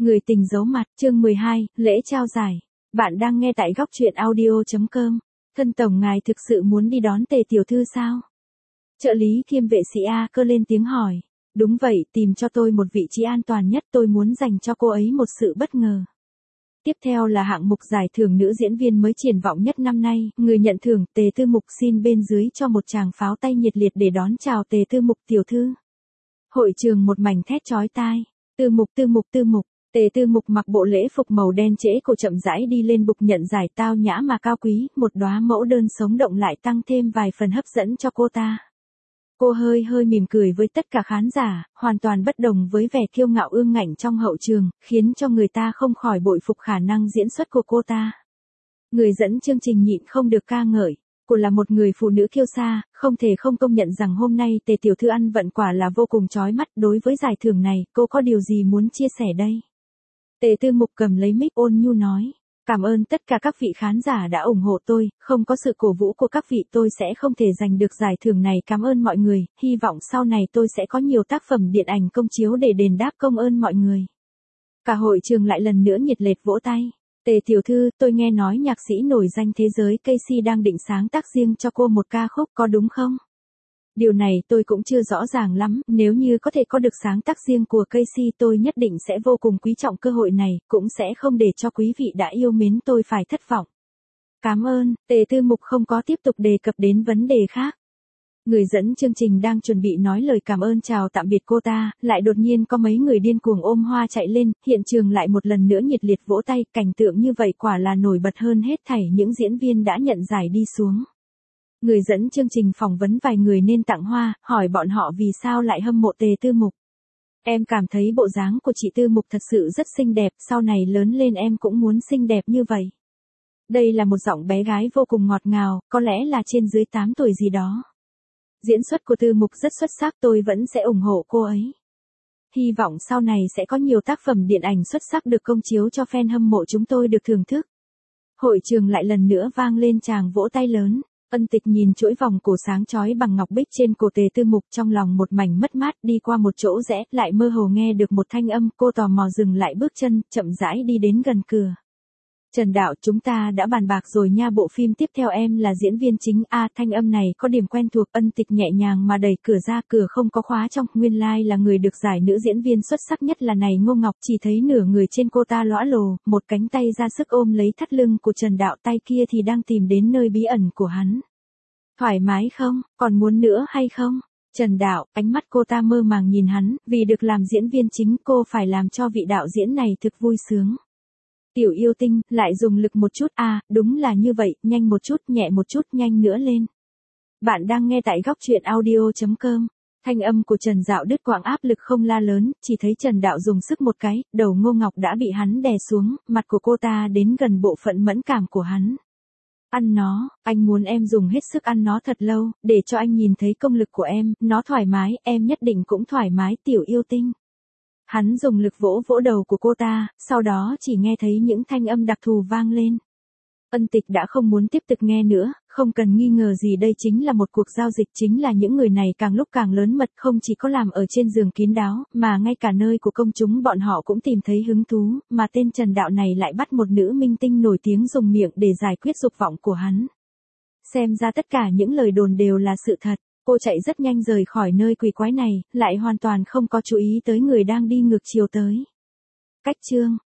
Người tình giấu mặt, chương 12, lễ trao giải. Bạn đang nghe tại góc truyện audio.com. Thân tổng ngài thực sự muốn đi đón Tề tiểu thư sao? Trợ lý kiêm vệ sĩ A Cơ lên tiếng hỏi. Đúng vậy, tìm cho tôi một vị trí an toàn nhất, tôi muốn dành cho cô ấy một sự bất ngờ. Tiếp theo là hạng mục giải thưởng nữ diễn viên mới triển vọng nhất năm nay, người nhận thưởng Tề Tư Mục xin bên dưới cho một tràng pháo tay nhiệt liệt để đón chào Tề Tư Mục tiểu thư. Hội trường một mảnh thét chói tai. Tư Mục, Tư Mục, Tư Mục. Tề Tư Mục mặc bộ lễ phục màu đen trễ cổ chậm rãi đi lên bục nhận giải, tao nhã mà cao quý, một đóa mẫu đơn sống động lại tăng thêm vài phần hấp dẫn cho cô ta. Cô hơi hơi mỉm cười với tất cả khán giả, hoàn toàn bất đồng với vẻ kiêu ngạo ương ngạnh trong hậu trường, khiến cho người ta không khỏi bội phục khả năng diễn xuất của cô ta. Người dẫn chương trình nhịn không được ca ngợi. Cô là một người phụ nữ kiêu sa, không thể không công nhận rằng hôm nay Tề tiểu thư ăn vận quả là vô cùng chói mắt. Đối với giải thưởng này, cô có điều gì muốn chia sẻ đây? Tề Tư Mục cầm lấy mic ôn nhu nói. Cảm ơn tất cả các vị khán giả đã ủng hộ tôi, không có sự cổ vũ của các vị tôi sẽ không thể giành được giải thưởng này. Cảm ơn mọi người, hy vọng sau này tôi sẽ có nhiều tác phẩm điện ảnh công chiếu để đền đáp công ơn mọi người. Cả hội trường lại lần nữa nhiệt liệt vỗ tay. Tề tiểu thư, tôi nghe nói nhạc sĩ nổi danh thế giới Casey đang định sáng tác riêng cho cô một ca khúc, có đúng không? Điều này tôi cũng chưa rõ ràng lắm, nếu như có thể có được sáng tác riêng của Casey tôi nhất định sẽ vô cùng quý trọng cơ hội này, cũng sẽ không để cho quý vị đã yêu mến tôi phải thất vọng. Cảm ơn, Tề Tư Mục không có tiếp tục đề cập đến vấn đề khác. Người dẫn chương trình đang chuẩn bị nói lời cảm ơn chào tạm biệt cô ta, lại đột nhiên có mấy người điên cuồng ôm hoa chạy lên, hiện trường lại một lần nữa nhiệt liệt vỗ tay, cảnh tượng như vậy quả là nổi bật hơn hết thảy những diễn viên đã nhận giải đi xuống. Người dẫn chương trình phỏng vấn vài người nên tặng hoa, hỏi bọn họ vì sao lại hâm mộ Tề Tư Mục. Em cảm thấy bộ dáng của chị Tư Mục thật sự rất xinh đẹp, sau này lớn lên em cũng muốn xinh đẹp như vậy. Đây là một giọng bé gái vô cùng ngọt ngào, có lẽ là trên dưới 8 tuổi gì đó. Diễn xuất của Tư Mục rất xuất sắc, tôi vẫn sẽ ủng hộ cô ấy. Hy vọng sau này sẽ có nhiều tác phẩm điện ảnh xuất sắc được công chiếu cho fan hâm mộ chúng tôi được thưởng thức. Hội trường lại lần nữa vang lên tràng vỗ tay lớn. Ân Tịch nhìn chuỗi vòng cổ sáng chói bằng ngọc bích trên cổ Tề Tư Mục, trong lòng một mảnh mất mát, đi qua một chỗ rẽ, lại mơ hồ nghe được một thanh âm, cô tò mò dừng lại bước chân, chậm rãi đi đến gần cửa. Trần Đạo, chúng ta đã bàn bạc rồi nha, bộ phim tiếp theo em là diễn viên chính. Thanh âm này có điểm quen thuộc. Ân Tịch nhẹ nhàng mà đẩy cửa ra, cửa không có khóa trong, nguyên lai là người được giải nữ diễn viên xuất sắc nhất là này Ngô Ngọc, chỉ thấy nửa người trên cô ta lõa lồ, một cánh tay ra sức ôm lấy thắt lưng của Trần Đạo, tay kia thì đang tìm đến nơi bí ẩn của hắn. Thoải mái không, còn muốn nữa hay không? Trần Đạo, ánh mắt cô ta mơ màng nhìn hắn, vì được làm diễn viên chính cô phải làm cho vị đạo diễn này thực vui sướng. Tiểu yêu tinh, lại dùng lực một chút, đúng là như vậy, nhanh một chút, nhẹ một chút, nhanh nữa lên. Bạn đang nghe tại góc truyện audio.com. Thanh âm của Trần Dạo đứt quãng, áp lực không la lớn, chỉ thấy Trần Đạo dùng sức một cái, đầu Ngô Ngọc đã bị hắn đè xuống, mặt của cô ta đến gần bộ phận mẫn cảm của hắn. Ăn nó, anh muốn em dùng hết sức ăn nó thật lâu, để cho anh nhìn thấy công lực của em, nó thoải mái, em nhất định cũng thoải mái, tiểu yêu tinh. Hắn dùng lực vỗ vỗ đầu của cô ta, sau đó chỉ nghe thấy những thanh âm đặc thù vang lên. Ân Tịch đã không muốn tiếp tục nghe nữa, không cần nghi ngờ gì đây chính là một cuộc giao dịch, chính là những người này càng lúc càng lớn mật, không chỉ có làm ở trên giường kín đáo, mà ngay cả nơi của công chúng bọn họ cũng tìm thấy hứng thú, mà tên Trần Đạo này lại bắt một nữ minh tinh nổi tiếng dùng miệng để giải quyết dục vọng của hắn. Xem ra tất cả những lời đồn đều là sự thật. Cô chạy rất nhanh rời khỏi nơi quỷ quái này, lại hoàn toàn không có chú ý tới người đang đi ngược chiều tới. Cách chương